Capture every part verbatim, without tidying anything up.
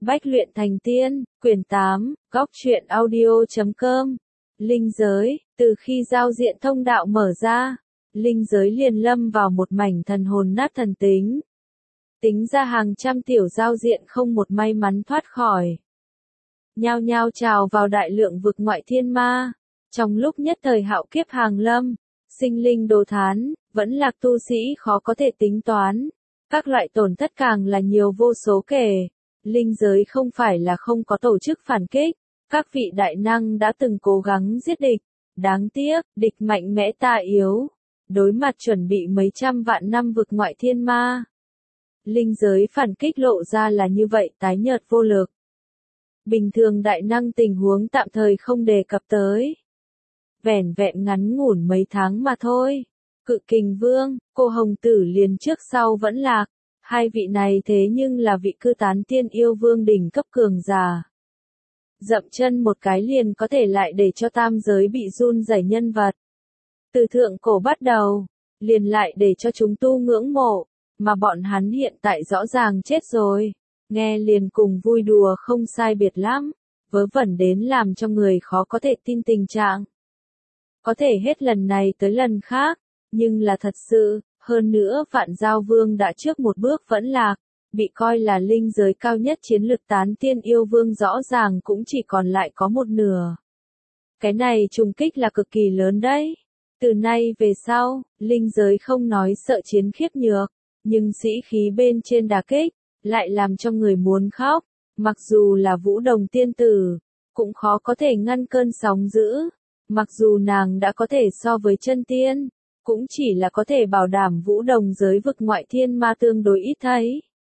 Bách luyện thành tiên, quyển tám, góc truyện audio.com. Linh giới, từ khi giao diện thông đạo mở ra, linh giới liền lâm vào một mảnh thần hồn nát thần tính. Tính ra hàng trăm tiểu giao diện không một may mắn thoát khỏi. Nhao nhao trào vào đại lượng vực ngoại thiên ma. Trong lúc nhất thời hạo kiếp hàng lâm, sinh linh đồ thán, vẫn lạc tu sĩ khó có thể tính toán. Các loại tổn thất càng là nhiều vô số kể. Linh giới không phải là không có tổ chức phản kích, các vị đại năng đã từng cố gắng giết địch, đáng tiếc, địch mạnh mẽ ta yếu, đối mặt chuẩn bị mấy trăm vạn năm vực ngoại thiên ma. Linh giới phản kích lộ ra là như vậy tái nhợt vô lực. Bình thường đại năng tình huống tạm thời không đề cập tới. Vẻn vẹn ngắn ngủn mấy tháng mà thôi. Cự Kình Vương, cô Hồng Tử liền trước sau vẫn lạc. Hai vị này thế nhưng là vị cư tán tiên yêu vương đỉnh cấp cường giả. Dậm chân một cái liền có thể lại để cho tam giới bị run rẩy nhân vật. Từ thượng cổ bắt đầu, liền lại để cho chúng tu ngưỡng mộ, mà bọn hắn hiện tại rõ ràng chết rồi. Nghe liền cùng vui đùa không sai biệt lắm, vớ vẩn đến làm cho người khó có thể tin tình trạng. Có thể hết lần này tới lần khác, nhưng là thật sự. Hơn nữa Vạn Giao Vương đã trước một bước vẫn lạc, bị coi là linh giới cao nhất chiến lực tán tiên yêu vương rõ ràng cũng chỉ còn lại có một nửa. Cái này trùng kích là cực kỳ lớn đấy. Từ nay về sau, linh giới không nói sợ chiến khiếp nhược, nhưng sĩ khí bên trên đả kích, lại làm cho người muốn khóc. Mặc dù là Vũ Đồng tiên tử, cũng khó có thể ngăn cơn sóng dữ. Mặc dù nàng đã có thể so với chân tiên, cũng chỉ là có thể bảo đảm Vũ Đồng giới vực ngoại thiên ma tương đối ít thấy.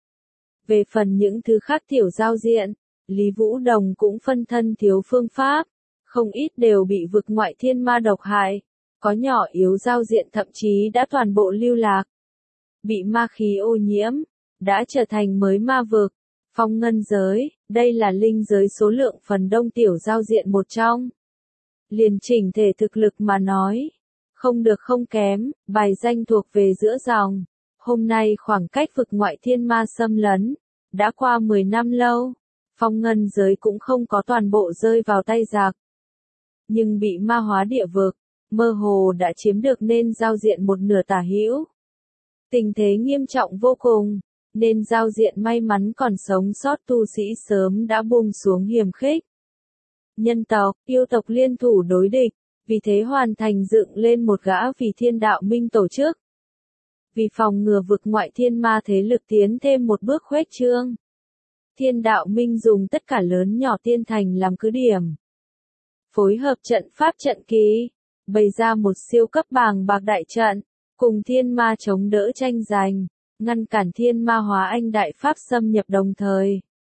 Về phần những thứ khác tiểu giao diện, Lý Vũ Đồng cũng phân thân thiếu phương pháp, không ít đều bị vực ngoại thiên ma độc hại, có nhỏ yếu giao diện thậm chí đã toàn bộ lưu lạc. Bị ma khí ô nhiễm, đã trở thành mới ma vực. Phong Ngân giới, đây là linh giới số lượng phần đông tiểu giao diện một trong. Liền chỉnh thể thực lực mà nói, không được không kém, bài danh thuộc về giữa dòng. Hôm nay khoảng cách vực ngoại thiên ma xâm lấn, đã qua mười năm lâu, Phong Ngân giới cũng không có toàn bộ rơi vào tay giặc. Nhưng bị ma hóa địa vực, mơ hồ đã chiếm được nên giao diện một nửa tả hữu. Tình thế nghiêm trọng vô cùng, nên giao diện may mắn còn sống sót tu sĩ sớm đã buông xuống hiềm khích. Nhân tộc, yêu tộc liên thủ đối địch. Vì thế hoàn thành dựng lên một gã vì thiên đạo minh tổ chức. Vì phòng ngừa vực ngoại thiên ma thế lực tiến thêm một bước khuếch trương. Thiên đạo minh dùng tất cả lớn nhỏ tiên thành làm cứ điểm. Phối hợp trận pháp trận kỳ, bày ra một siêu cấp bàng bạc đại trận, cùng thiên ma chống đỡ tranh giành, ngăn cản thiên ma hóa anh đại pháp xâm nhập đồng thời.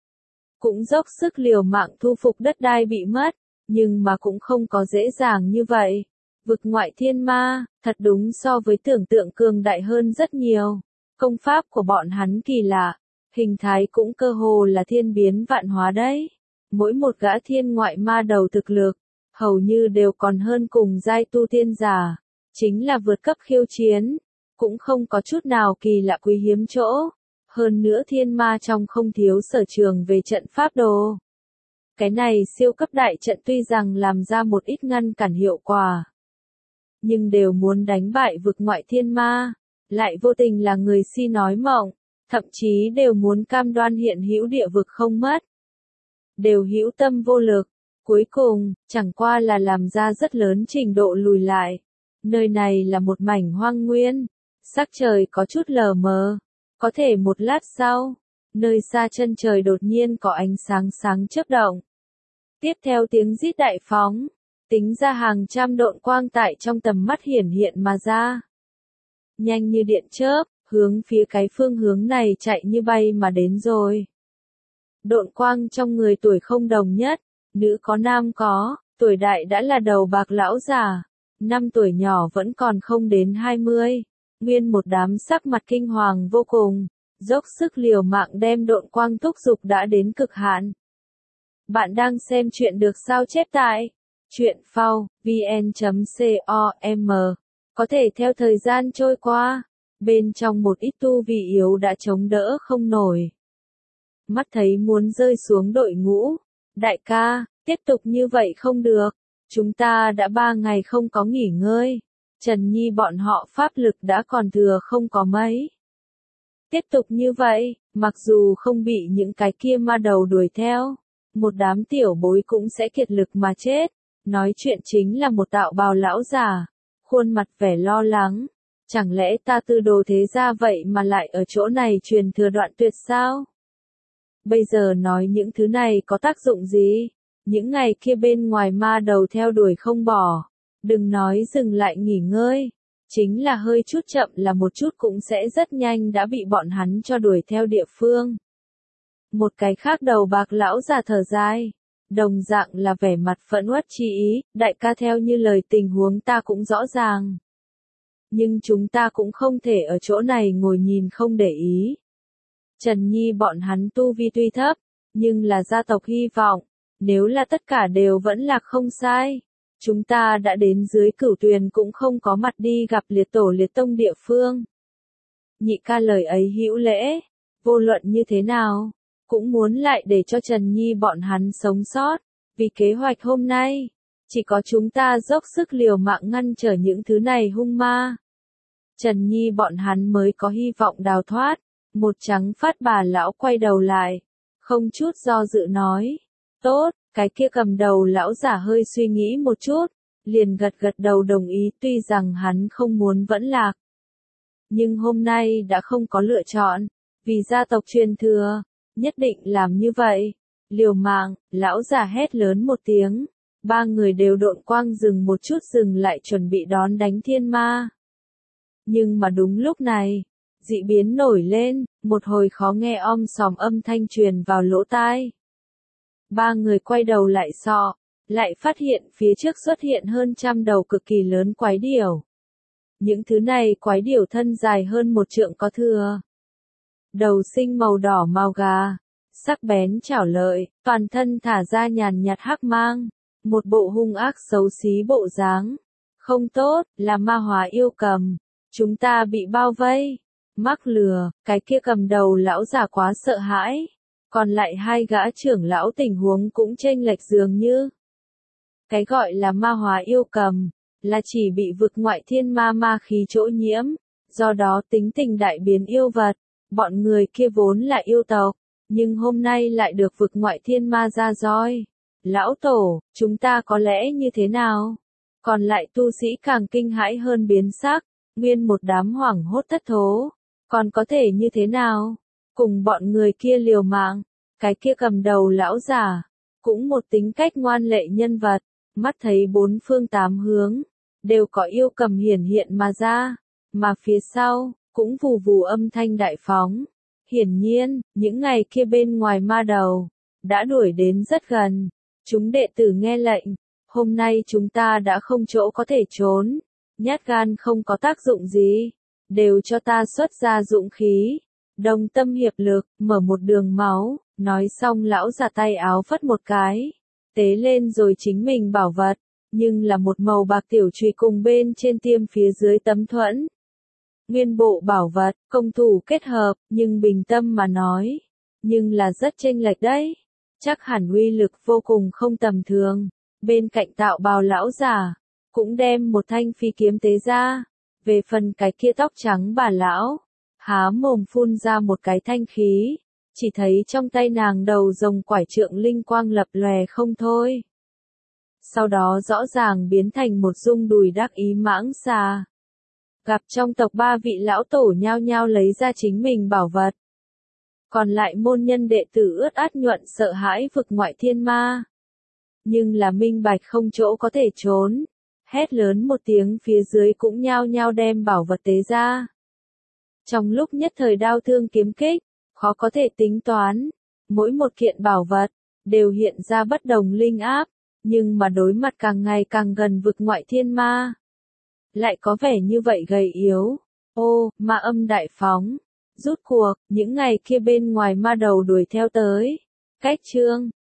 Cũng dốc sức liều mạng thu phục đất đai bị mất. Nhưng mà cũng không có dễ dàng như vậy. Vực ngoại thiên ma, thật đúng so với tưởng tượng cường đại hơn rất nhiều. Công pháp của bọn hắn kỳ lạ, hình thái cũng cơ hồ là thiên biến vạn hóa đấy. Mỗi một gã thiên ngoại ma đầu thực lực, hầu như đều còn hơn cùng giai tu tiên giả. Chính là vượt cấp khiêu chiến, cũng không có chút nào kỳ lạ quý hiếm chỗ. Hơn nữa thiên ma trong không thiếu sở trường về trận pháp đồ. Cái này siêu cấp đại trận tuy rằng làm ra một ít ngăn cản hiệu quả, nhưng đều muốn đánh bại vực ngoại thiên ma, lại vô tình là người si nói mộng, thậm chí đều muốn cam đoan hiện hữu địa vực không mất. Đều hữu tâm vô lực, cuối cùng, chẳng qua là làm ra rất lớn trình độ lùi lại. Nơi này là một mảnh hoang nguyên, sắc trời có chút lờ mờ, có thể một lát sau. Nơi xa chân trời đột nhiên có ánh sáng sáng chớp động. Tiếp theo tiếng rít đại phóng, tính ra hàng trăm độn quang tại trong tầm mắt hiển hiện mà ra. Nhanh như điện chớp, hướng phía cái phương hướng này chạy như bay mà đến rồi. Độn quang trong người tuổi không đồng nhất, nữ có nam có, tuổi đại đã là đầu bạc lão già, năm tuổi nhỏ vẫn còn không đến hai mươi, nguyên một đám sắc mặt kinh hoàng vô cùng. Dốc sức liều mạng đem độn quang thúc giục đã đến cực hạn. Bạn đang xem chuyện được sao chép tại truyện phao vn chấm com. Có thể theo thời gian trôi qua, bên trong một ít tu vị yếu đã chống đỡ không nổi. mắt thấy muốn rơi xuống đội ngũ. Đại ca, tiếp tục như vậy không được. Chúng ta đã ba ngày không có nghỉ ngơi. Trần Nhi bọn họ pháp lực đã còn thừa không có mấy. Tiếp tục như vậy, mặc dù không bị những cái kia ma đầu đuổi theo, một đám tiểu bối cũng sẽ kiệt lực mà chết. Nói chuyện chính là một đạo bào lão già, khuôn mặt vẻ lo lắng. Chẳng lẽ ta tư đồ thế ra vậy mà lại ở chỗ này truyền thừa đoạn tuyệt sao? Bây giờ nói những thứ này có tác dụng gì? Những ngày kia bên ngoài ma đầu theo đuổi không bỏ. Đừng nói dừng lại nghỉ ngơi. Chính là hơi chút chậm là một chút cũng sẽ rất nhanh đã bị bọn hắn cho đuổi theo địa phương. Một cái khác đầu bạc lão già thở dài. Đồng dạng là vẻ mặt phẫn uất chi ý, đại ca theo như lời tình huống ta cũng rõ ràng. Nhưng chúng ta cũng không thể ở chỗ này ngồi nhìn không để ý. Trần Nhi bọn hắn tu vi tuy thấp, nhưng là gia tộc hy vọng, nếu là tất cả đều vẫn là không sai. Chúng ta đã đến dưới Cửu Tuyền cũng không có mặt đi gặp liệt tổ liệt tông địa phương. Nhị ca lời ấy hữu lễ, vô luận như thế nào, cũng muốn lại để cho Trần Nhi bọn hắn sống sót, vì kế hoạch hôm nay, chỉ có chúng ta dốc sức liều mạng ngăn trở những thứ này hung ma. Trần Nhi bọn hắn mới có hy vọng đào thoát. Một trắng phát bà lão quay đầu lại, không chút do dự nói, tốt, cái kia cầm đầu lão giả hơi suy nghĩ một chút, liền gật gật đầu đồng ý tuy rằng hắn không muốn vẫn lạc. Nhưng hôm nay đã không có lựa chọn, vì gia tộc truyền thừa, nhất định làm như vậy. Liều mạng, lão giả hét lớn một tiếng, ba người đều độn quang dừng một chút dừng lại chuẩn bị đón đánh thiên ma. Nhưng mà đúng lúc này, dị biến nổi lên, một hồi khó nghe om sòm âm thanh truyền vào lỗ tai. Ba người quay đầu lại sọ, lại phát hiện phía trước xuất hiện hơn trăm đầu cực kỳ lớn quái điểu. Những thứ này quái điểu thân dài hơn một trượng có thừa. Đầu sinh màu đỏ màu gà, sắc bén chảo lợi, toàn thân thả ra nhàn nhạt hắc mang, một bộ hung ác xấu xí bộ dáng. Không tốt, là ma hóa yêu cầm. Chúng ta bị bao vây. Mắc lừa, cái kia cầm đầu lão già quá sợ hãi. Còn lại hai gã trưởng lão tình huống cũng chênh lệch dường như. Cái gọi là ma hóa yêu cầm, là chỉ bị vực ngoại thiên ma ma khí chỗ nhiễm, do đó tính tình đại biến yêu vật. Bọn người kia vốn là yêu tộc, nhưng hôm nay lại được vực ngoại thiên ma ra roi. Lão tổ, chúng ta có lẽ như thế nào? Còn lại tu sĩ càng kinh hãi hơn biến sắc, nguyên một đám hoảng hốt thất thố. Còn có thể như thế nào? Cùng bọn người kia liều mạng, cái kia cầm đầu lão già, cũng một tính cách ngoan lệ nhân vật, mắt thấy bốn phương tám hướng, đều có yêu cầm hiển hiện mà ra, mà phía sau, cũng vù vù âm thanh đại phóng. Hiển nhiên, những ngày kia bên ngoài ma đầu, đã đuổi đến rất gần. Chúng đệ tử nghe lệnh, hôm nay chúng ta đã không chỗ có thể trốn, nhát gan không có tác dụng gì, đều cho ta xuất ra dũng khí, đồng tâm hiệp lực, mở một đường máu. Nói xong lão già tay áo phất một cái, tế lên rồi chính mình bảo vật, nhưng là một màu bạc tiểu chùy cùng bên trên tiêm phía dưới tấm thuẫn. Nguyên bộ bảo vật, công thủ kết hợp, nhưng bình tâm mà nói, nhưng là rất chênh lệch đấy. Chắc hẳn uy lực vô cùng không tầm thường. Bên cạnh tạo bào lão già, cũng đem một thanh phi kiếm tế ra. Về phần cái kia tóc trắng bà lão, há mồm phun ra một cái thanh khí, chỉ thấy trong tay nàng đầu rồng quải trượng linh quang lập lòe không thôi. Sau đó rõ ràng biến thành một dung đùi đắc ý mãng xà. Gặp trong tộc ba vị lão tổ nhao nhao lấy ra chính mình bảo vật. Còn lại môn nhân đệ tử ướt át nhuận sợ hãi vực ngoại thiên ma. Nhưng là minh bạch không chỗ có thể trốn. Hét lớn một tiếng phía dưới cũng nhao nhao đem bảo vật tế ra. Trong lúc nhất thời đao thương kiếm kích, khó có thể tính toán. Mỗi một kiện bảo vật, đều hiện ra bất đồng linh áp. Nhưng mà đối mặt càng ngày càng gần vực ngoại thiên ma. Lại có vẻ như vậy gầy yếu. Ô, ma âm đại phóng. Rút cuộc, những ngày kia bên ngoài ma đầu đuổi theo tới. Cách chương.